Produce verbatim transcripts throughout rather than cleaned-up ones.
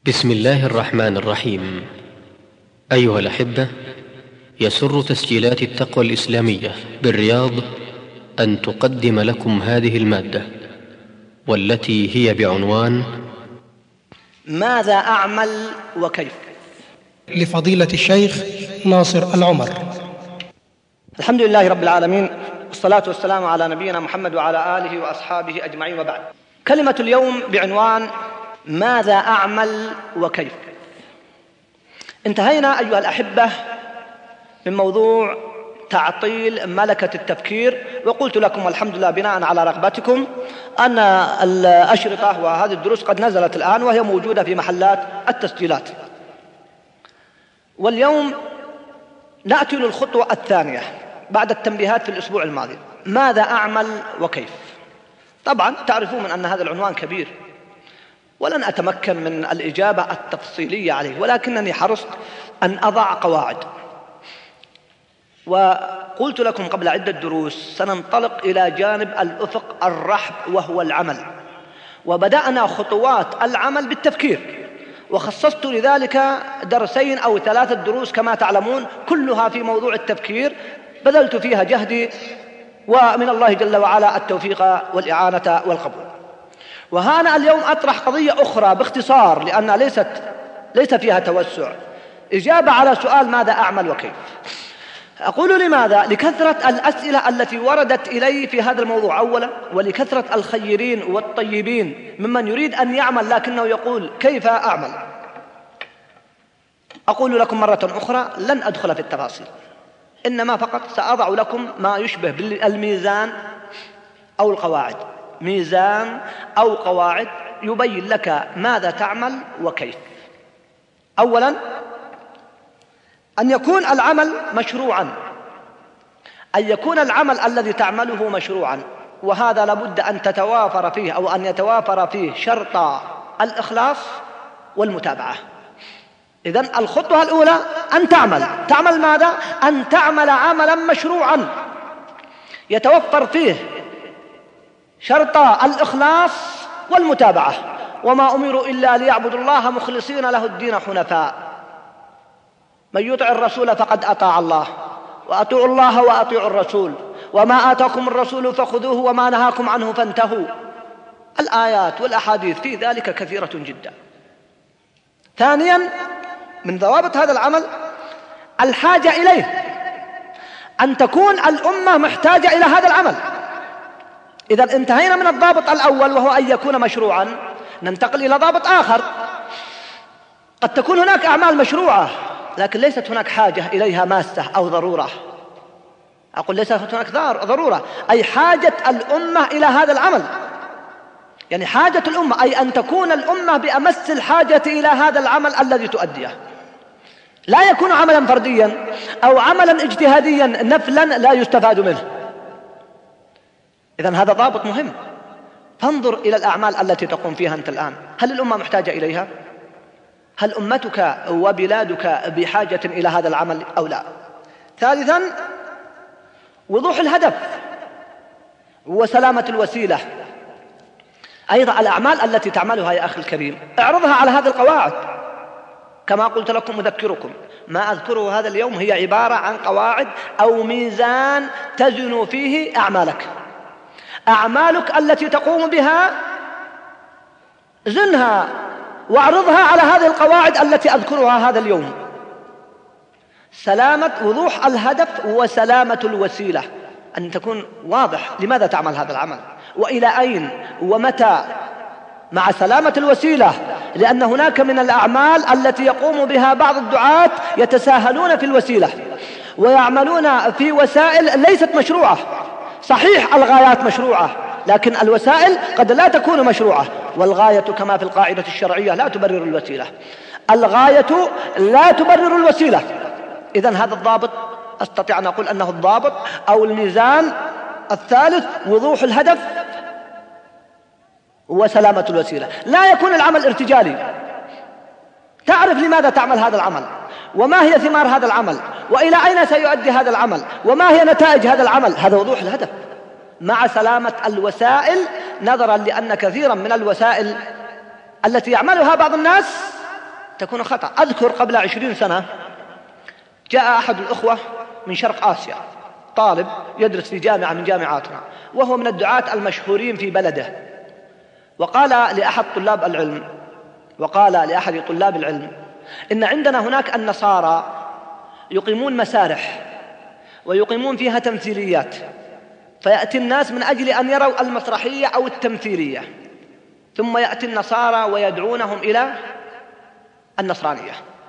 بسم الله الرحمن الرحيم. أيها الأحبة، يسر تسجيلات التقوى الإسلامية بالرياض أن تقدم لكم هذه المادة، والتي هي بعنوان ماذا أعمل وكيف؟ لفضيلة الشيخ ناصر العمر. الحمد لله رب العالمين، والصلاة والسلام على نبينا محمد وعلى آله وأصحابه أجمعين، وبعد. كلمة اليوم بعنوان ماذا أعمل وكيف. انتهينا أيها الأحبة من موضوع تعطيل ملكة التفكير، وقلت لكم والحمد لله بناء على رغبتكم أن الأشرطة وهذه الدروس قد نزلت الآن وهي موجودة في محلات التسجيلات. واليوم نأتي للخطوة الثانية بعد التنبيهات في الأسبوع الماضي، ماذا أعمل وكيف. طبعا تعرفون أن هذا العنوان كبير ولن أتمكن من الإجابة التفصيلية عليه، ولكنني حرصت أن أضع قواعد. وقلت لكم قبل عدة دروس سننطلق إلى جانب الأفق الرحب وهو العمل، وبدأنا خطوات العمل بالتفكير، وخصصت لذلك درسين أو ثلاثة دروس كما تعلمون كلها في موضوع التفكير، بذلت فيها جهدي ومن الله جل وعلا التوفيق والإعانة والقبول. وهنا اليوم أطرح قضية أخرى باختصار لأنها ليست ليس فيها توسع، إجابة على سؤال ماذا أعمل وكيف. أقول لماذا؟ لكثرة الأسئلة التي وردت إلي في هذا الموضوع أولا، ولكثرة الخيرين والطيبين ممن يريد أن يعمل لكنه يقول كيف أعمل. أقول لكم مرة أخرى لن أدخل في التفاصيل، إنما فقط سأضع لكم ما يشبه بالميزان أو القواعد، ميزان أو قواعد يبين لك ماذا تعمل وكيف. أولا، أن يكون العمل مشروعا، أن يكون العمل الذي تعمله مشروعا، وهذا لابد أن تتوافر فيه أو أن يتوافر فيه شرط الإخلاص والمتابعة. إذن الخطوة الأولى أن تعمل تعمل ماذا؟ أن تعمل عملا مشروعا يتوفر فيه شرط الإخلاص والمتابعة، وما أمروا إلا ليعبدوا الله مخلصين له الدين حنفاء. من يطع الرسول فقد أطاع الله، وأطيعوا الله وأطيعوا الرسول، وما آتاكم الرسول فخذوه وما نهاكم عنه فانتهوا. الآيات والأحاديث في ذلك كثيرة جدا. ثانيا، من ضوابط هذا العمل الحاجة إليه، أن تكون الأمة محتاجة إلى هذا العمل. إذا انتهينا من الضابط الأول وهو أن يكون مشروعا، ننتقل إلى ضابط آخر. قد تكون هناك أعمال مشروعة لكن ليست هناك حاجة إليها ماسة أو ضرورة. أقول ليست هناك ضرورة، أي حاجة الأمة إلى هذا العمل، يعني حاجة الأمة أي أن تكون الأمة بأمس الحاجة إلى هذا العمل الذي تؤديه. لا يكون عملا فرديا أو عملا اجتهاديا نفلا لا يستفاد منه. إذن هذا ضابط مهم. فانظر إلى الأعمال التي تقوم فيها أنت الآن، هل الأمة محتاجة إليها؟ هل أمتك وبلادك بحاجة إلى هذا العمل أو لا؟ ثالثا، وضوح الهدف وسلامة الوسيلة. أيضا الأعمال التي تعملها يا أخي الكريم اعرضها على هذه القواعد. كما قلت لكم أذكركم، ما أذكره هذا اليوم هي عبارة عن قواعد أو ميزان تزن فيه أعمالك. أعمالك التي تقوم بها زنها واعرضها على هذه القواعد التي أذكرها هذا اليوم. سلامة وضوح الهدف وسلامة الوسيلة، أن تكون واضح لماذا تعمل هذا العمل وإلى أين ومتى، مع سلامة الوسيلة، لأن هناك من الأعمال التي يقوم بها بعض الدعاة يتساهلون في الوسيلة ويعملون في وسائل ليست مشروعة. صحيح الغايات مشروعة لكن الوسائل قد لا تكون مشروعة، والغاية كما في القاعدة الشرعية لا تبرر الوسيلة، الغاية لا تبرر الوسيلة. إذن هذا الضابط أستطيع أن أقول أنه الضابط أو الميزان الثالث، وضوح الهدف وسلامة الوسيلة. لا يكون العمل ارتجالي، تعرف لماذا تعمل هذا العمل، وما هي ثمار هذا العمل، وإلى أين سيؤدي هذا العمل، وما هي نتائج هذا العمل. هذا وضوح الهدف مع سلامة الوسائل، نظرا لأن كثيرا من الوسائل التي يعملها بعض الناس تكون خطأ. أذكر قبل عشرين سنة جاء أحد الأخوة من شرق آسيا، طالب يدرس في جامعة من جامعاتنا، وهو من الدعاة المشهورين في بلده، وقال لأحد طلاب العلم وقال لأحد طلاب العلم إن عندنا هناك النصارى يقيمون مسارح ويقيمون فيها تمثيليات، فيأتي الناس من أجل أن يروا المسرحية أو التمثيلية، ثم يأتي النصارى ويدعونهم إلى النصرانية.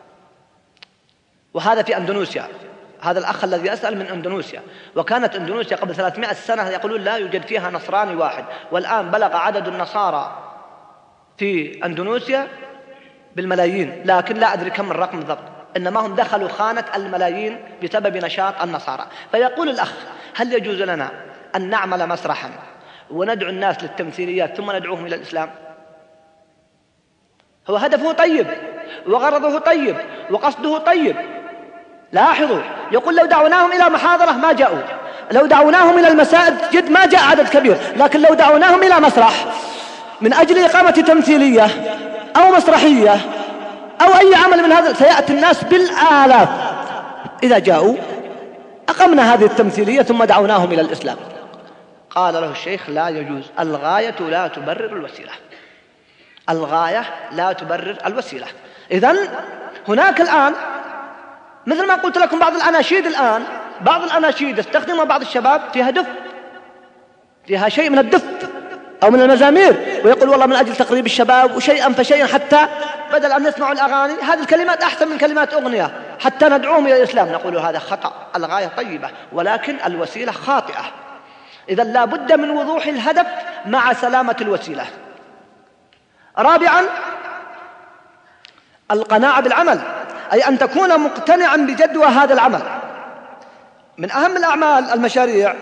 وهذا في أندونيسيا. هذا الأخ الذي يسأل من أندونيسيا، وكانت أندونيسيا قبل ثلاثمائة سنة يقولون لا يوجد فيها نصراني واحد، والآن بلغ عدد النصارى في أندونيسيا بالملايين، لكن لا أدري كم الرقم بالضبط، إنما هم دخلوا خانة الملايين بسبب نشاط النصارى. فيقول الأخ هل يجوز لنا أن نعمل مسرحا وندعو الناس للتمثيليات ثم ندعوهم إلى الإسلام؟ هو هدفه طيب وغرضه طيب وقصده طيب. لاحظوا، يقول لو دعوناهم إلى محاضرة ما جاءوا، لو دعوناهم إلى المساجد ما جاء عدد كبير، لكن لو دعوناهم إلى مسرح من أجل إقامة تمثيلية أو مسرحية أو أي عمل من هذا سيأتي الناس بالآلاف. إذا جاءوا أقمنا هذه التمثيلية ثم دعوناهم إلى الإسلام. قال له الشيخ لا يجوز، الغاية لا تبرر الوسيلة، الغاية لا تبرر الوسيلة. إذن هناك الآن مثل ما قلت لكم بعض الأناشيد، الآن بعض الأناشيد استخدمها بعض الشباب فيها دف، فيها شيء من الدف أو من المزامير، ويقول والله من أجل تقريب الشباب وشيئا فشيئا، حتى بدل أن نسمع الأغاني هذه الكلمات أحسن من كلمات أغنية حتى ندعوهم إلى الإسلام. نقول هذا خطأ، الغاية طيبة ولكن الوسيلة خاطئة. إذا لا بد من وضوح الهدف مع سلامة الوسيلة. رابعا القناعة بالعمل، أي أن تكون مقتنعا بجدوى هذا العمل. من أهم الأعمال المشاريع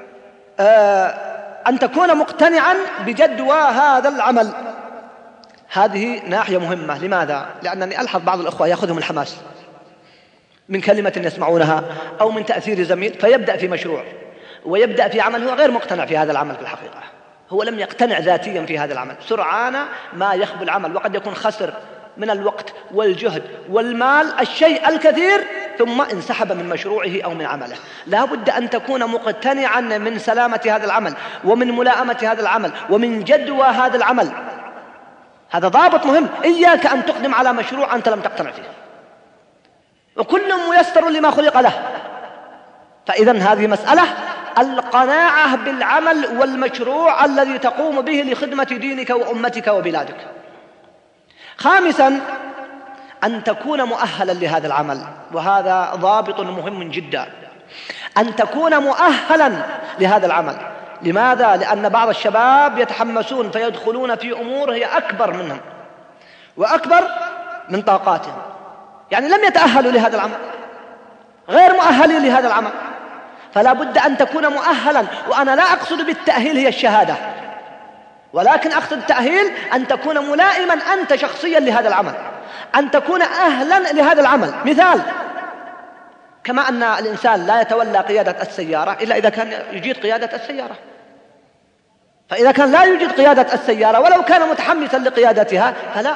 أن تكون مقتنعا بجدوى هذا العمل. هذه ناحية مهمة. لماذا؟ لأنني ألحظ بعض الأخوة يأخذهم الحماس من كلمة يسمعونها أو من تأثير زميل، فيبدأ في مشروع ويبدأ في عمل هو غير مقتنع في هذا العمل. في الحقيقة هو لم يقتنع ذاتيا في هذا العمل، سرعان ما يخبو العمل، وقد يكون خسر من الوقت والجهد والمال الشيء الكثير ثم انسحب من مشروعه أو من عمله. لا بد أن تكون مقتنعا من سلامة هذا العمل ومن ملائمة هذا العمل ومن جدوى هذا العمل. هذا ضابط مهم. إياك أن تقدم على مشروع أنت لم تقتنع فيه، وكل ميسر لما خلق له. فإذا هذه مسألة القناعة بالعمل والمشروع الذي تقوم به لخدمة دينك وأمتك وبلادك. خامسا أن تكون مؤهلا لهذا العمل، وهذا ضابط مهم جدا، أن تكون مؤهلا لهذا العمل. لماذا؟ لأن بعض الشباب يتحمسون فيدخلون في أمور هي أكبر منهم وأكبر من طاقاتهم، يعني لم يتأهلوا لهذا العمل، غير مؤهلين لهذا العمل. فلا بد أن تكون مؤهلا. وأنا لا أقصد بالتأهيل هي الشهادة، ولكن أقصد التأهيل أن تكون ملائما أنت شخصيا لهذا العمل، أن تكون أهلا لهذا العمل. مثال، كما أن الإنسان لا يتولى قيادة السيارة إلا إذا كان يجيد قيادة السيارة، فإذا كان لا يجيد قيادة السيارة ولو كان متحمسا لقيادتها فلا.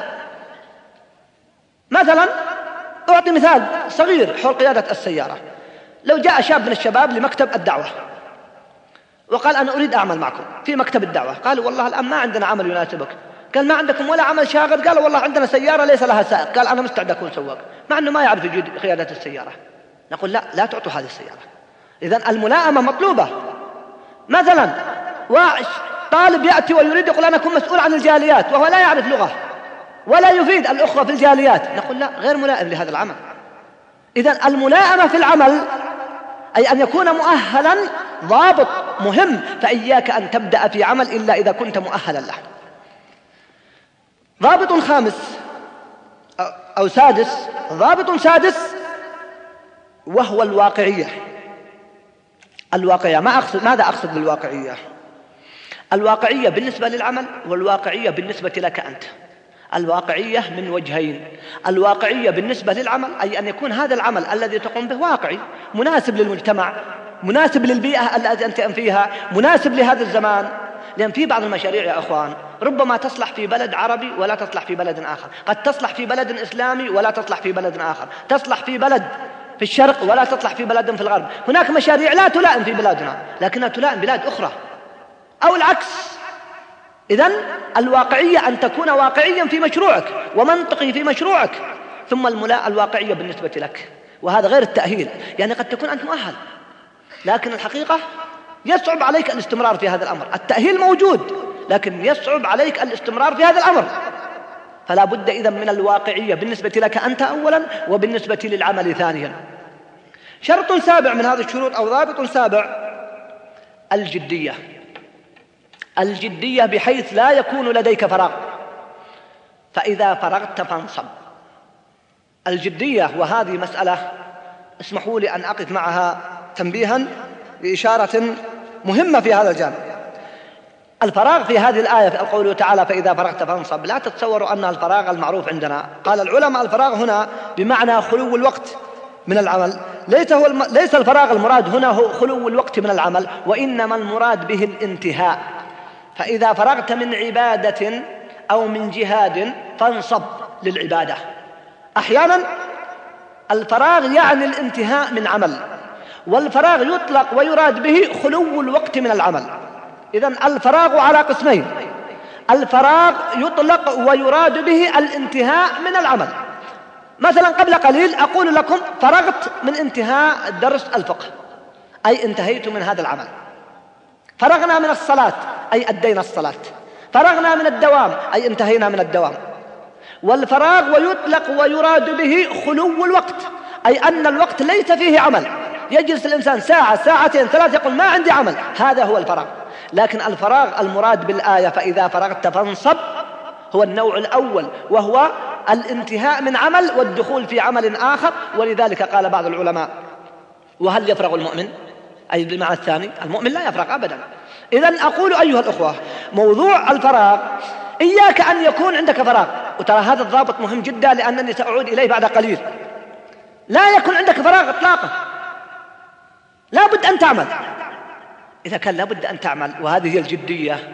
مثلا أعطي مثال صغير حول قيادة السيارة. لو جاء شاب من الشباب لمكتب الدعوة وقال أنا أريد أعمل معكم في مكتب الدعوة، قالوا والله الآن ما عندنا عمل يناسبك. قال ما عندكم ولا عمل شاغل؟ قال والله عندنا سيارة ليس لها سائق. قال أنا مستعد أكون سواق، مع أنه ما يعرف يجيد قيادة السيارة. نقول لا، لا تعطوا هذه السيارة. إذن الملائمة مطلوبة. مثلا طالب يأتي ويريد يقول أنا أكون مسؤول عن الجاليات وهو لا يعرف لغة ولا يفيد الأخوة في الجاليات، نقول لا، غير ملائم لهذا العمل. إذن الملائمة في العمل أي أن يكون مؤهلا ضابط مهم. فإياك أن تبدأ في عمل إلا إذا كنت مؤهلا له. ضابط خامس أو سادس، ضابط سادس وهو الواقعية. الواقعية ما أقصد ماذا أقصد بالواقعية؟ الواقعية بالنسبة للعمل والواقعية بالنسبة لك أنت. الواقعية من وجهين. الواقعية بالنسبة للعمل أي أن يكون هذا العمل الذي تقوم به واقعي، مناسب للمجتمع، مناسب للبيئة التي أنت فيها، مناسب لهذا الزمان. لأن في بعض المشاريع يا أخوان ربما تصلح في بلد عربي ولا تصلح في بلد آخر، قد تصلح في بلد إسلامي ولا تصلح في بلد آخر، تصلح في بلد في الشرق ولا تصلح في بلد في الغرب. هناك مشاريع لا تلائم في بلادنا لكنها تلائم بلاد أخرى أو العكس. إذن الواقعية أن تكون واقعيا في مشروعك ومنطقي في مشروعك، ثم الملاءة الواقعية بالنسبة لك، وهذا غير التأهيل. يعني قد تكون أنت مؤهل لكن الحقيقة يصعب عليك الاستمرار في هذا الأمر. التأهيل موجود لكن يصعب عليك الاستمرار في هذا الأمر، فلا بد إذن من الواقعية بالنسبة لك أنت أولا وبالنسبة للعمل ثانيا. شرط سابع من هذه الشروط أو ضابط سابع الجدية. الجدية بحيث لا يكون لديك فراغ، فإذا فرغت فانصب. الجدية، وهذه مسألة اسمحوا لي أن أقف معها تنبيها بإشارة مهمة في هذا الجانب. الفراغ في هذه الآية في قوله تعالى فإذا فرغت فانصب، لا تتصوروا أن الفراغ المعروف عندنا. قال العلماء الفراغ هنا بمعنى خلو الوقت من العمل، ليس, هو الم... ليس الفراغ المراد هنا هو خلو الوقت من العمل، وإنما المراد به الانتهاء. فإذا فرغت من عبادة أو من جهاد فانصب للعبادة. أحيانا الفراغ يعني الانتهاء من عمل، والفراغ يطلق ويراد به خلو الوقت من العمل. إذن الفراغ على قسمين، الفراغ يطلق ويراد به الانتهاء من العمل. مثلا قبل قليل أقول لكم فرغت من انتهاء درس الفقه، أي انتهيت من هذا العمل. فرغنا من الصلاة أي أدينا الصلاة. فرغنا من الدوام أي انتهينا من الدوام. والفراغ ويطلق ويراد به خلو الوقت، أي أن الوقت ليس فيه عمل، يجلس الإنسان ساعة ساعتين ثلاث يقول ما عندي عمل، هذا هو الفراغ. لكن الفراغ المراد بالآية فإذا فرغت فانصب هو النوع الأول، وهو الانتهاء من عمل والدخول في عمل آخر. ولذلك قال بعض العلماء وهل يفرغ المؤمن؟ أي بالمعنى الثاني، المؤمن لا يفرغ أبدا. إذن أقول أيها الأخوة موضوع الفراغ إياك أن يكون عندك فراغ، وترى هذا الضابط مهم جدا لأنني سأعود إليه بعد قليل. لا يكون عندك فراغ إطلاقا، لا بد أن تعمل. إذا كان لا بد أن تعمل وهذه هي الجدية،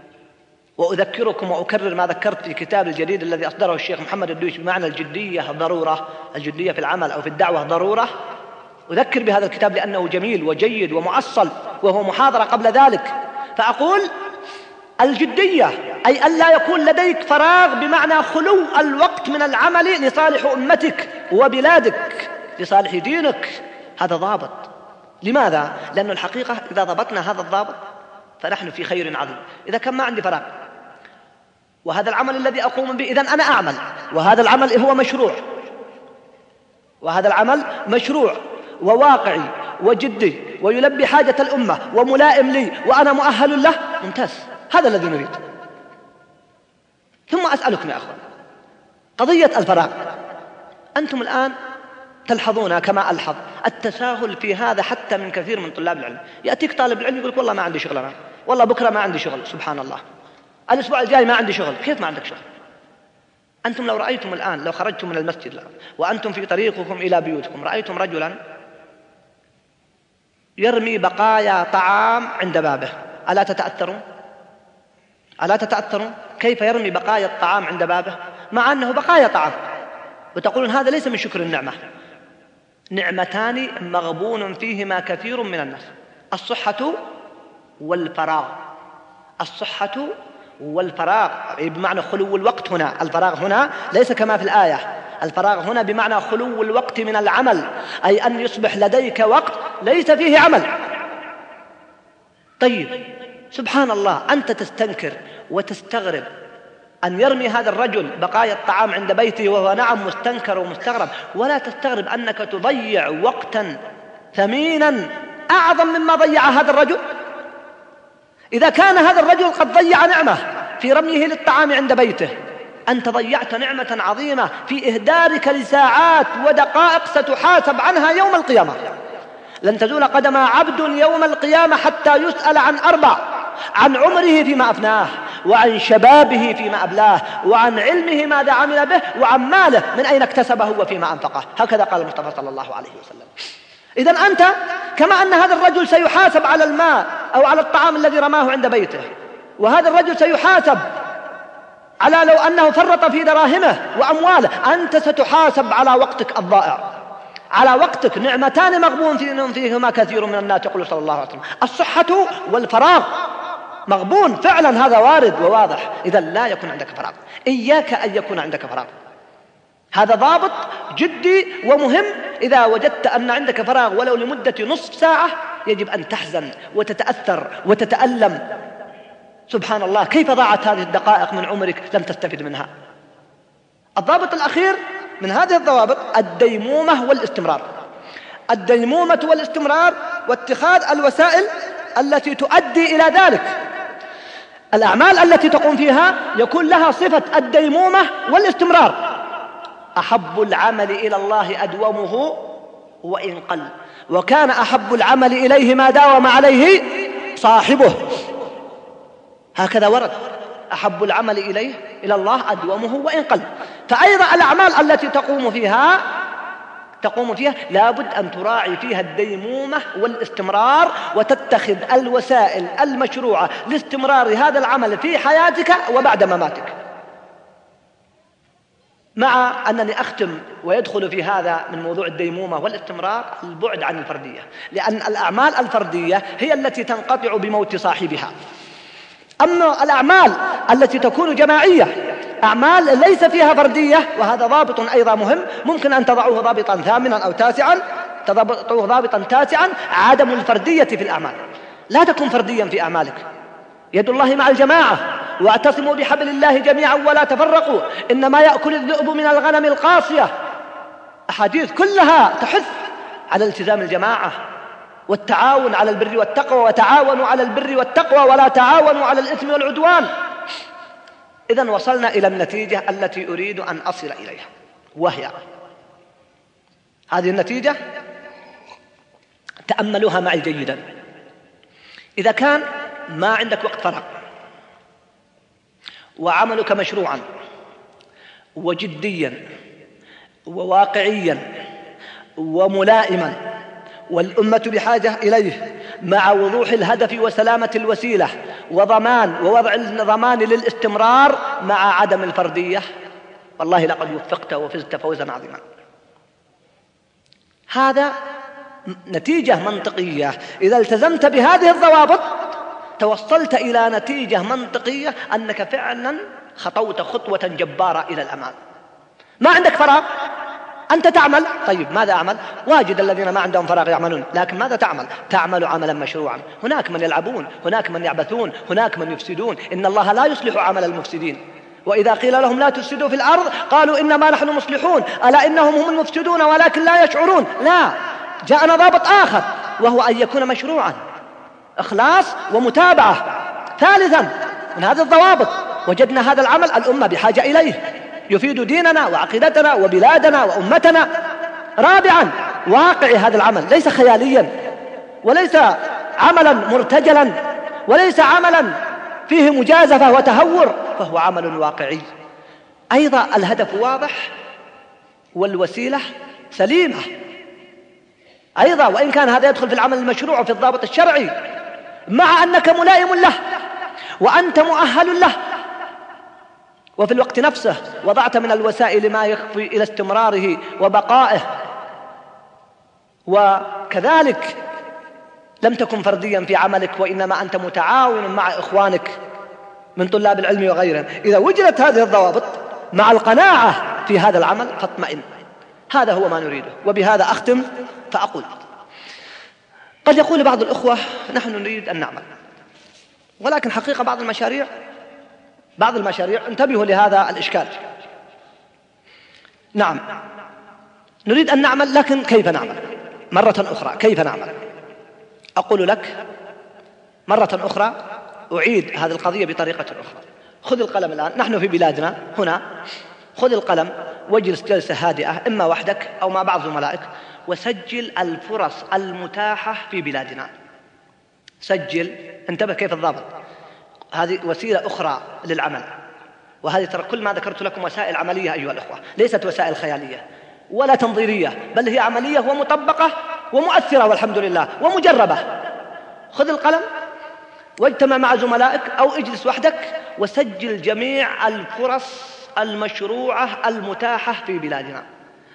وأذكركم وأكرر ما ذكرت في كتاب الجديد الذي أصدره الشيخ محمد الدويش بمعنى الجدية ضرورة، الجدية في العمل أو في الدعوة ضرورة. أذكر بهذا الكتاب لأنه جميل وجيد ومؤصل، وهو محاضرة قبل ذلك. فأقول الجدية أي أن لا يكون لديك فراغ بمعنى خلو الوقت من العمل لصالح أمتك وبلادك، لصالح دينك. هذا ضابط. لماذا؟ لأن الحقيقة إذا ضبطنا هذا الضابط فنحن في خير عظيم. إذا كان ما عندي فراغ وهذا العمل الذي أقوم به، إذن أنا أعمل، وهذا العمل هو مشروع، وهذا العمل مشروع وواقعي وجدي ويلبي حاجة الأمة وملائم لي وأنا مؤهل له، ممتاز، هذا الذي نريد. ثم أسألكم يا أخوان قضية الفراغ، أنتم الآن تلحظون كما ألحظ التساهل في هذا حتى من كثير من طلاب العلم. يأتيك طالب العلم يقول والله ما عندي شغل، أنا والله بكرة ما عندي شغل، سبحان الله، الأسبوع الجاي ما عندي شغل. كيف ما عندك شغل؟ أنتم لو رأيتم الآن، لو خرجتم من المسجد الآن وأنتم في طريقكم إلى بيوتكم، رأيتم رجلا يرمي بقايا طعام عند بابه، ألا تتأثرون؟ ألا تتأثرون؟ كيف يرمي بقايا الطعام عند بابه مع أنه بقايا طعام؟ وتقولون هذا ليس من شكر النعمة. نعمتان مغبون فيهما كثير من الناس، الصحة والفراغ. الصحة والفراغ بمعنى خلو الوقت. هنا الفراغ هنا ليس كما في الآية، الفراغ هنا بمعنى خلو الوقت من العمل، أي أن يصبح لديك وقت ليس فيه عمل. طيب سبحان الله، أنت تستنكر وتستغرب أن يرمي هذا الرجل بقايا الطعام عند بيته وهو نعم مستنكر ومستغرب، ولا تستغرب أنك تضيع وقتا ثمينا أعظم مما ضيع هذا الرجل. إذا كان هذا الرجل قد ضيع نعمة في رميه للطعام عند بيته، أنت ضيعت نعمة عظيمة في إهدارك لساعات ودقائق ستحاسب عنها يوم القيامة. لن تزول قدم عبد يوم القيامة حتى يسأل عن أربع: عن عمره فيما أفناه، وعن شبابه فيما أبلاه، وعن علمه ماذا عمل به، وعن ماله من أين اكتسبه وفيما أنفقه. هكذا قال المصطفى صلى الله عليه وسلم. إذن أنت كما أن هذا الرجل سيحاسب على الماء أو على الطعام الذي رماه عند بيته، وهذا الرجل سيحاسب على لو أنه فرط في دراهمه وأمواله، أنت ستحاسب على وقتك الضائع، على وقتك. نعمتان مغبون فيهما كثير من الناس، يقول صلى الله عليه وسلم: الصحة والفراغ. مغبون فعلا، هذا وارد وواضح. إذا لا يكون عندك فراغ، إياك أن يكون عندك فراغ. هذا ضابط جدي ومهم. إذا وجدت أن عندك فراغ ولو لمدة نصف ساعة، يجب أن تحزن وتتأثر وتتألم. سبحان الله، كيف ضاعت هذه الدقائق من عمرك لم تستفد منها؟ الضابط الأخير من هذه الضوابط الديمومة والاستمرار. الديمومة والاستمرار واتخاذ الوسائل التي تؤدي إلى ذلك. الأعمال التي تقوم فيها يكون لها صفة الديمومة والاستمرار. أحب العمل إلى الله أدومه وإن قل، وكان أحب العمل إليه ما داوم عليه صاحبه. هكذا ورد: أحب العمل إليه إلى الله أدومه وإن قل. فأيضا الأعمال التي تقوم فيها تقوم فيها لابد أن تراعي فيها الديمومة والاستمرار، وتتخذ الوسائل المشروعة لاستمرار هذا العمل في حياتك وبعد مماتك. مع أنني أختم ويدخل في هذا من موضوع الديمومة والاستمرار البعد عن الفردية، لأن الأعمال الفردية هي التي تنقطع بموت صاحبها. أما الأعمال التي تكون جماعية، أعمال ليس فيها فردية، وهذا ضابط أيضا مهم، ممكن أن تضعوه ضابطا ثامنا أو تاسعا، تضعوه ضابطا تاسعا: عدم الفردية في الأعمال. لا تكن فرديا في أعمالك. يد الله مع الجماعة، واعتصموا بحبل الله جميعا ولا تفرقوا، إنما يأكل الذئب من الغنم القاصية. أحاديث كلها تحث على التزام الجماعة والتعاون على البر والتقوى، وتعاونوا على البر والتقوى ولا تعاونوا على الإثم والعدوان. إذن وصلنا إلى النتيجة التي أريد أن أصل إليها، وهي هذه النتيجة، تأملوها معي جيدا. إذا كان ما عندك وقت فراغ وعملك مشروعا وجديا وواقعيا وملائما، والأمة بحاجة إليه، مع وضوح الهدف وسلامة الوسيلة وضمان ووضع الضمان للاستمرار مع عدم الفردية، والله لقد وفقت وفزت فوزا عظيما. هذا نتيجة منطقية. إذا التزمت بهذه الضوابط توصلت إلى نتيجة منطقية أنك فعلا خطوت خطوة جبارة إلى الأمام. ما عندك فراغ، أنت تعمل. طيب ماذا أعمل؟ واجد الذين ما عندهم فراغ يعملون، لكن ماذا تعمل؟ تعمل عملا مشروعا. هناك من يلعبون، هناك من يعبثون، هناك من يفسدون. إن الله لا يصلح عمل المفسدين. وإذا قيل لهم لا تفسدوا في الأرض قالوا إنما نحن مصلحون، ألا إنهم هم المفسدون ولكن لا يشعرون. لا، جاءنا ضابط آخر وهو أن يكون مشروعا، إخلاص ومتابعة. ثالثا من هذه الضوابط وجدنا هذا العمل الأمة بحاجة إليه، يفيد ديننا وعقيدتنا وبلادنا وأمتنا. رابعا واقعي هذا العمل، ليس خياليا، وليس عملا مرتجلا، وليس عملا فيه مجازفة وتهور، فهو عمل واقعي. أيضا الهدف واضح والوسيلة سليمة. أيضا وإن كان هذا يدخل في العمل المشروع وفي الضابط الشرعي، مع أنك ملائم له وأنت مؤهل له، وفي الوقت نفسه وضعت من الوسائل ما يكفي إلى استمراره وبقائه. وكذلك لم تكن فرديا في عملك، وإنما أنت متعاون مع إخوانك من طلاب العلم وغيرهم. إذا وجدت هذه الضوابط مع القناعة في هذا العمل فاطمئن. هذا هو ما نريده. وبهذا أختم فأقول: قد يقول بعض الأخوة نحن نريد أن نعمل، ولكن حقيقة بعض المشاريع بعض المشاريع انتبهوا لهذا الإشكال. نعم نريد أن نعمل، لكن كيف نعمل؟ مرة أخرى كيف نعمل؟ أقول لك مرة أخرى، أعيد هذه القضية بطريقة أخرى. خذ القلم الآن، نحن في بلادنا هنا، خذ القلم واجلس جلسة هادئة، إما وحدك أو مع بعض زملائك، وسجل الفرص المتاحة في بلادنا. سجل، انتبه كيف الضابط. هذه وسيلة أخرى للعمل، وهذه ترى كل ما ذكرت لكم وسائل عملية أيها الأخوة، ليست وسائل خيالية ولا تنظيرية، بل هي عملية ومطبقة ومؤثرة والحمد لله ومجربة. خذ القلم واجتمع مع زملائك أو اجلس وحدك وسجل جميع الفرص المشروعة المتاحة في بلادنا.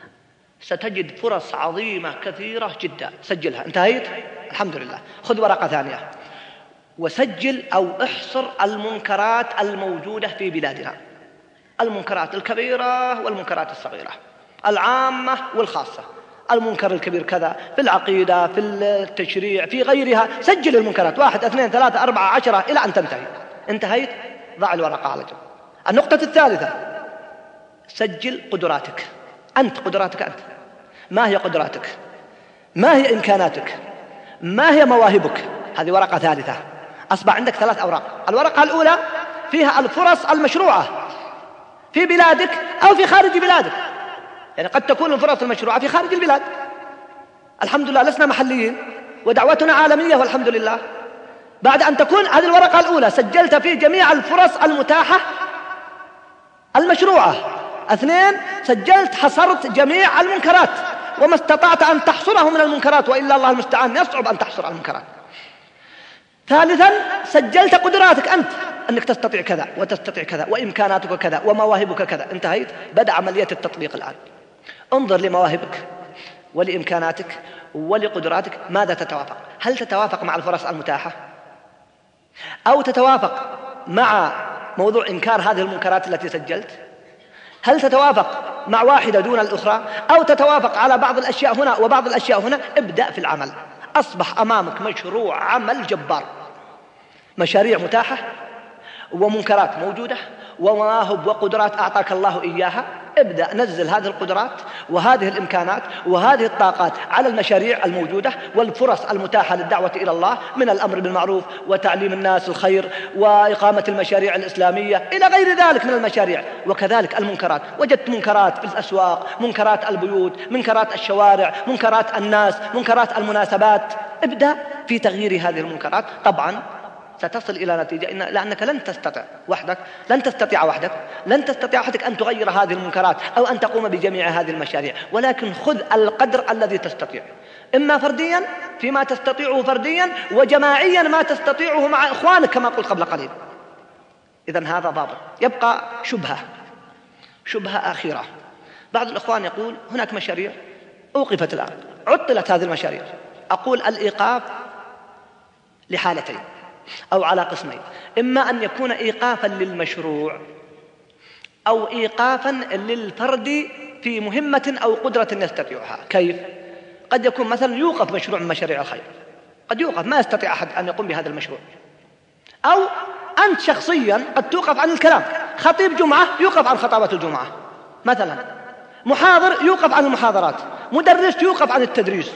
ستجد فرص عظيمة كثيرة جدا، سجلها. انتهيت؟ الحمد لله. خذ ورقة ثانية وسجل أو احصر المنكرات الموجودة في بلادنا، المنكرات الكبيرة والمنكرات الصغيرة، العامة والخاصة. المنكر الكبير كذا في العقيدة، في التشريع، في غيرها. سجل المنكرات، واحد اثنين ثلاثة أربعة عشرة إلى أن تنتهي. انتهيت؟ ضع الورقة على جنب. النقطة الثالثة، سجل قدراتك أنت. قدراتك أنت، ما هي قدراتك؟ ما هي إمكاناتك؟ ما هي مواهبك؟ هذه ورقة ثالثة. أصبح عندك ثلاث أوراق. الورقة الأولى فيها الفرص المشروعة في بلادك أو في خارج بلادك. يعني قد تكون الفرص المشروعة في خارج البلاد. الحمد لله لسنا محليين ودعوتنا عالمية والحمد لله. بعد أن تكون هذه الورقة الأولى سجلت في جميع الفرص المتاحة المشروعة. اثنين، سجلت حصرت جميع المنكرات وما استطعت أن تحصره من المنكرات، وإلا الله المستعان يصعب أن تحصر المنكرات. ثالثا، سجلت قدراتك أنت، أنك تستطيع كذا وتستطيع كذا وإمكاناتك كذا ومواهبك كذا. انتهيت؟ بدأ عملية التطبيق الآن. انظر لمواهبك ولإمكاناتك ولقدراتك ماذا تتوافق. هل تتوافق مع الفرص المتاحة أو تتوافق مع موضوع إنكار هذه المنكرات التي سجلت؟ هل تتوافق مع واحدة دون الأخرى أو تتوافق على بعض الأشياء هنا وبعض الأشياء هنا؟ ابدأ في العمل. أصبح أمامك مشروع عمل جبار، مشاريع متاحة ومنكرات موجودة ومواهب وقدرات أعطاك الله إياها. ابدأ نزل هذه القدرات وهذه الإمكانات وهذه الطاقات على المشاريع الموجودة والفرص المتاحة للدعوة إلى الله، من الأمر بالمعروف وتعليم الناس الخير وإقامة المشاريع الإسلامية إلى غير ذلك من المشاريع. وكذلك المنكرات، وجدت منكرات في الأسواق، منكرات البيوت، منكرات الشوارع، منكرات الناس، منكرات المناسبات. ابدأ في تغيير هذه المنكرات. طبعا ستصل إلى نتيجة إن لأنك لن تستطيع وحدك، لن تستطيع وحدك لن تستطيع وحدك أن تغير هذه المنكرات أو أن تقوم بجميع هذه المشاريع، ولكن خذ القدر الذي تستطيع، إما فرديا فيما تستطيعه فرديا، وجماعيا ما تستطيعه مع إخوانك كما قلت قبل قليل. إذن هذا ضابط. يبقى شبهة شبهة أخيرة. بعض الإخوان يقول هناك مشاريع أوقفت الآن، عطلت هذه المشاريع. أقول الإيقاف لحالتين أو على قسمين، إما أن يكون إيقافا للمشروع أو إيقافا للفرد في مهمة أو قدرة يستطيعها. كيف؟ قد يكون مثلا يوقف مشروع من مشاريع الخير، قد يوقف ما يستطيع أحد أن يقوم بهذا المشروع. أو أنت شخصيا قد توقف عن الكلام، خطيب جمعة يوقف عن خطابة الجمعة مثلا، محاضر يوقف عن المحاضرات، مدرس يوقف عن التدريس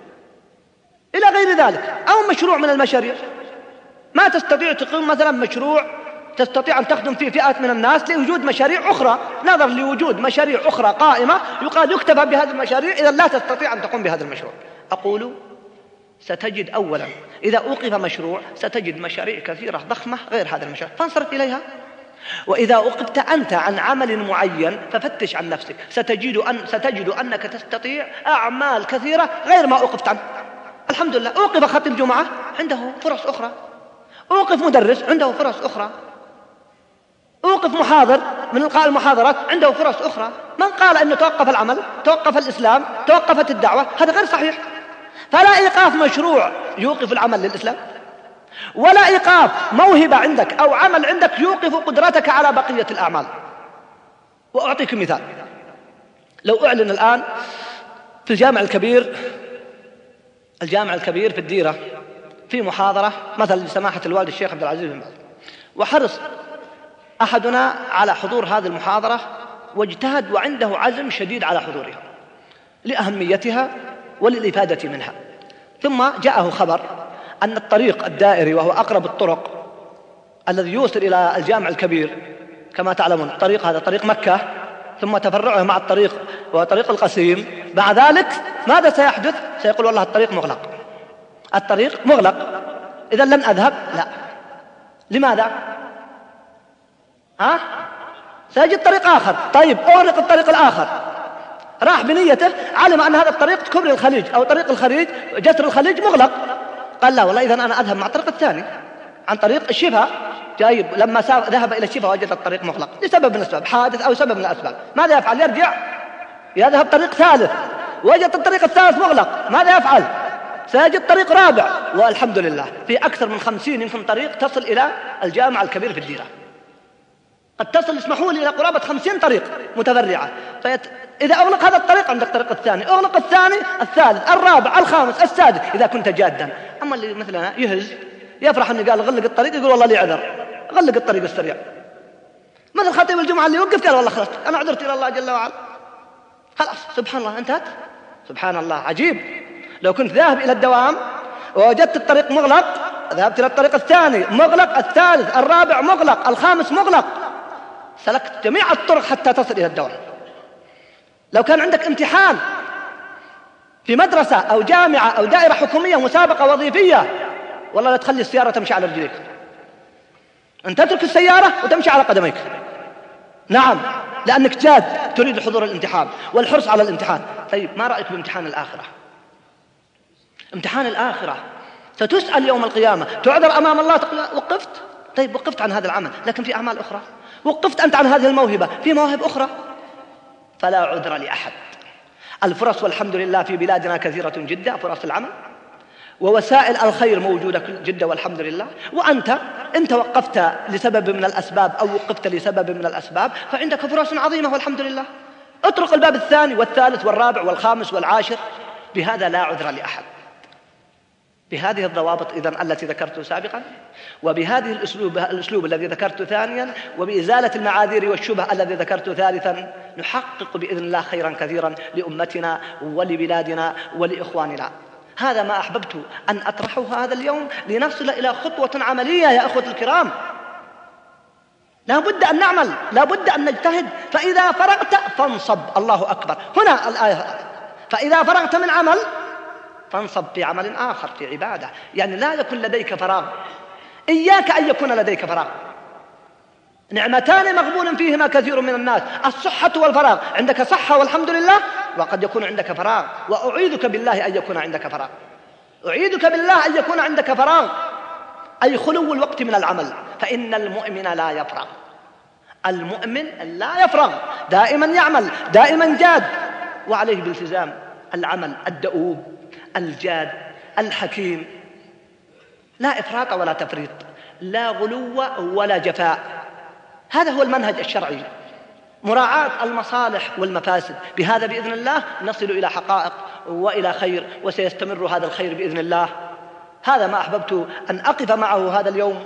إلى غير ذلك. أو مشروع من المشاريع ما تستطيع تقوم مثلا مشروع تستطيع أن تخدم فيه فئات من الناس لوجود مشاريع أخرى، نظر لوجود مشاريع أخرى قائمة يقال يكتفى بهذه المشاريع، إذا لا تستطيع أن تقوم بهذا المشروع. أقول ستجد أولا إذا أوقف مشروع ستجد مشاريع كثيرة ضخمة غير هذا المشروع فانصرف إليها. وإذا أوقفت أنت عن عمل معين ففتش عن نفسك، ستجد, أن ستجد أنك تستطيع أعمال كثيرة غير ما أوقفت عنه. الحمد لله. أوقف خطيب جمعة عنده فرص أخرى، أوقف مدرس عنده فرص أخرى، أوقف محاضر من إلقاء المحاضرات عنده فرص أخرى. من قال أنه توقف العمل، توقف الإسلام، توقفت الدعوة؟ هذا غير صحيح. فلا إيقاف مشروع يوقف العمل للإسلام، ولا إيقاف موهبة عندك أو عمل عندك يوقف قدرتك على بقية الأعمال. وأعطيك مثال. لو أعلن الآن في الجامع الكبير الجامع الكبير في الديرة في محاضرة مثلا لسماحة الوالد الشيخ عبد العزيز بن باز، وحرص أحدنا على حضور هذه المحاضرة واجتهد وعنده عزم شديد على حضورها لأهميتها وللإفادة منها، ثم جاءه خبر أن الطريق الدائري وهو أقرب الطرق الذي يوصل إلى الجامع الكبير كما تعلمون، الطريق هذا طريق مكة ثم تفرعه مع الطريق وطريق القصيم، مع ذلك ماذا سيحدث؟ سيقول والله الطريق مغلق، الطريق مغلق، إذا لن أذهب. لا. لماذا؟ ها؟ سيجد طريق آخر. طيب أغلق الطريق الآخر، راح بنيته، علم أن هذا الطريق كبري الخليج أو طريق الخليج جسر الخليج مغلق، قال لا والله إذا أنا أذهب مع الطريق الثاني عن طريق الشفا جايب لما ذهب إلى الشفاء وجد الطريق مغلق لسبب من الأسباب، حادث أو سبب من الأسباب، ماذا يفعل؟ يرجع يذهب طريق ثالث، وجد الطريق الثالث مغلق، ماذا يفعل؟ سيجد طريق رابع. والحمد لله في أكثر من خمسين يمكن طريق تصل إلى الجامع الكبير في الديرة، قد تصل اسمحوا لي إلى قرابة خمسين طريق متفرعة. فيت... إذا أغلق هذا الطريق عندك الطريق الثاني، أغلق الثاني، الثالث، الرابع، الخامس، السادس، إذا كنت جادا. أما اللي مثلنا يهز يفرح أنه قال غلق الطريق، يقول والله لي عذر، غلق الطريق السريع. مثل خطيب الجمعة اللي وقف قال والله خلاص أنا عذرت إلى الله جل وعلا، خلاص سبحان الله انتهت. سبحان الله عجيب. لو كنت ذاهب إلى الدوام ووجدت الطريق مغلق ذهبت إلى الطريق الثاني مغلق، الثالث، الرابع مغلق، الخامس مغلق، سلكت جميع الطرق حتى تصل إلى الدوام. لو كان عندك امتحان في مدرسة أو جامعة أو دائرة حكومية، مسابقة وظيفية، والله لا تخلي السيارة تمشي على رجليك، أنت تترك السيارة وتمشي على قدميك. نعم، لأنك جاد تريد حضور الامتحان والحرص على الامتحان. طيب ما رأيك بامتحان الآخرة؟ امتحان الآخرة ستسأل يوم القيامة، تعذر أمام الله، تقول وقفت. طيب وقفت عن هذا العمل، لكن في أعمال أخرى، وقفت أنت عن هذه الموهبة، في مواهب أخرى، فلا عذر لأحد. الفرص والحمد لله في بلادنا كثيرة جدا، فرص العمل ووسائل الخير موجودة جدا والحمد لله. وأنت إن توقفت لسبب من الأسباب أو وقفت لسبب من الأسباب فعندك فرص عظيمة والحمد لله. اطرق الباب الثاني والثالث والرابع والخامس والعاشر، بهذا لا عذر لأحد. بهذه الضوابط إذن التي ذكرت سابقا، وبهذه الأسلوب, الأسلوب الذي ذكرت ثانيا، وبإزالة المعاذير والشبه الذي ذكرت ثالثا، نحقق بإذن الله خيرا كثيرا لأمتنا ولبلادنا ولإخواننا. هذا ما أحببت أن أطرحه هذا اليوم لنصل إلى خطوة عملية يا أخوة الكرام. لا بد أن نعمل، لا بد أن نجتهد. فإذا فرغت فانصب، الله أكبر. هنا الآية، فإذا فرغت من عمل فانصب في عمل آخر، في عبادة. يعني لا يكن لديك فراغ، إياك أن يكون لديك فراغ. نعمتان مغبون فيهما كثير من الناس، الصحة والفراغ. عندك صحة والحمد لله، وقد يكون عندك فراغ، وأعيذك بالله أن يكون عندك فراغ، أعيذك بالله أن يكون عندك فراغ، أي خلو الوقت من العمل. فإن المؤمن لا يفرغ، المؤمن لا يفرغ، دائما يعمل، دائما جاد، وعليه بالتزام العمل الدؤوب الجاد الحكيم، لا إفراط ولا تفريط، لا غلو ولا جفاء. هذا هو المنهج الشرعي، مراعاة المصالح والمفاسد. بهذا بإذن الله نصل إلى حقائق وإلى خير، وسيستمر هذا الخير بإذن الله. هذا ما أحببت أن أقف معه هذا اليوم.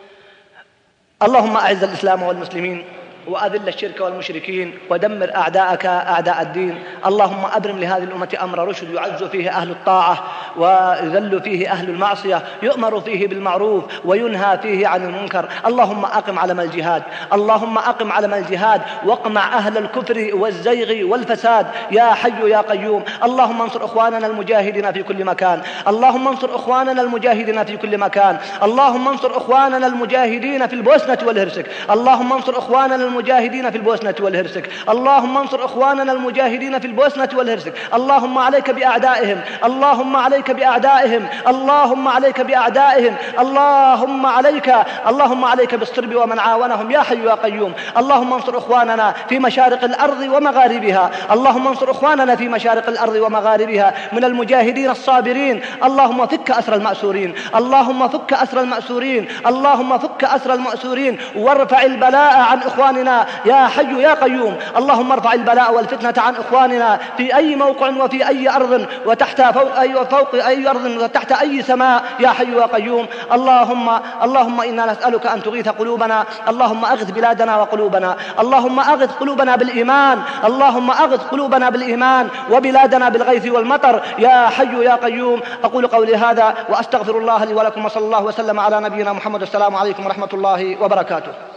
اللهم أعز الإسلام والمسلمين، وأذل الشرك والمشركين، ودمر أعداءك أعداء الدين. اللهم أبرم لهذه الأمة أمر رشد، يعز فيه أهل الطاعة ويذل فيه أهل المعصية، يؤمر فيه بالمعروف وينهى فيه عن المنكر. اللهم أقم علم الجهاد، اللهم أقم علم الجهاد، واقمع أهل الكفر والزيغ والفساد يا حي يا قيوم. اللهم انصر إخواننا المجاهدين في كل مكان، اللهم انصر إخواننا المجاهدين في كل مكان، اللهم انصر إخواننا المجاهدين في البوسنة والهرسك، اللهم انصر إخواننا المجاهدين في البوسنة والهرسك، اللهم انصر إخواننا المجاهدين في البوسنة والهرسك. اللهم عليك بأعدائهم، اللهم عليك بأعدائهم، اللهم عليك بأعدائهم، اللهم عليك اللهم عليك بالصرب ومن عاونهم يا حي يا قيوم. اللهم انصر إخواننا في مشارق الأرض ومغاربها، اللهم انصر إخواننا في مشارق الأرض ومغاربها من المجاهدين الصابرين. اللهم فك أسر المأسورين، اللهم فك أسر المأسورين، اللهم فك أسر المأسورين، وارفع البلاء عن إخواننا يا حي يا قيوم. اللهم ارفع البلاء والفتنة عن إخواننا في أي موقع وفي أي أرض وتحت فوق أي فوق أي أرض وتحت أي سماء يا حي يا قيوم. اللهم اللهم إنا نسألك أن تغيث قلوبنا، اللهم أغث بلادنا وقلوبنا، اللهم أغث قلوبنا بالإيمان، اللهم أغث قلوبنا بالإيمان وبلادنا بالغيث والمطر يا حي يا قيوم. أقول قولي هذا وأستغفر الله لي ولكم، وصلى الله وسلم على نبينا محمد. السلام عليكم ورحمة الله وبركاته.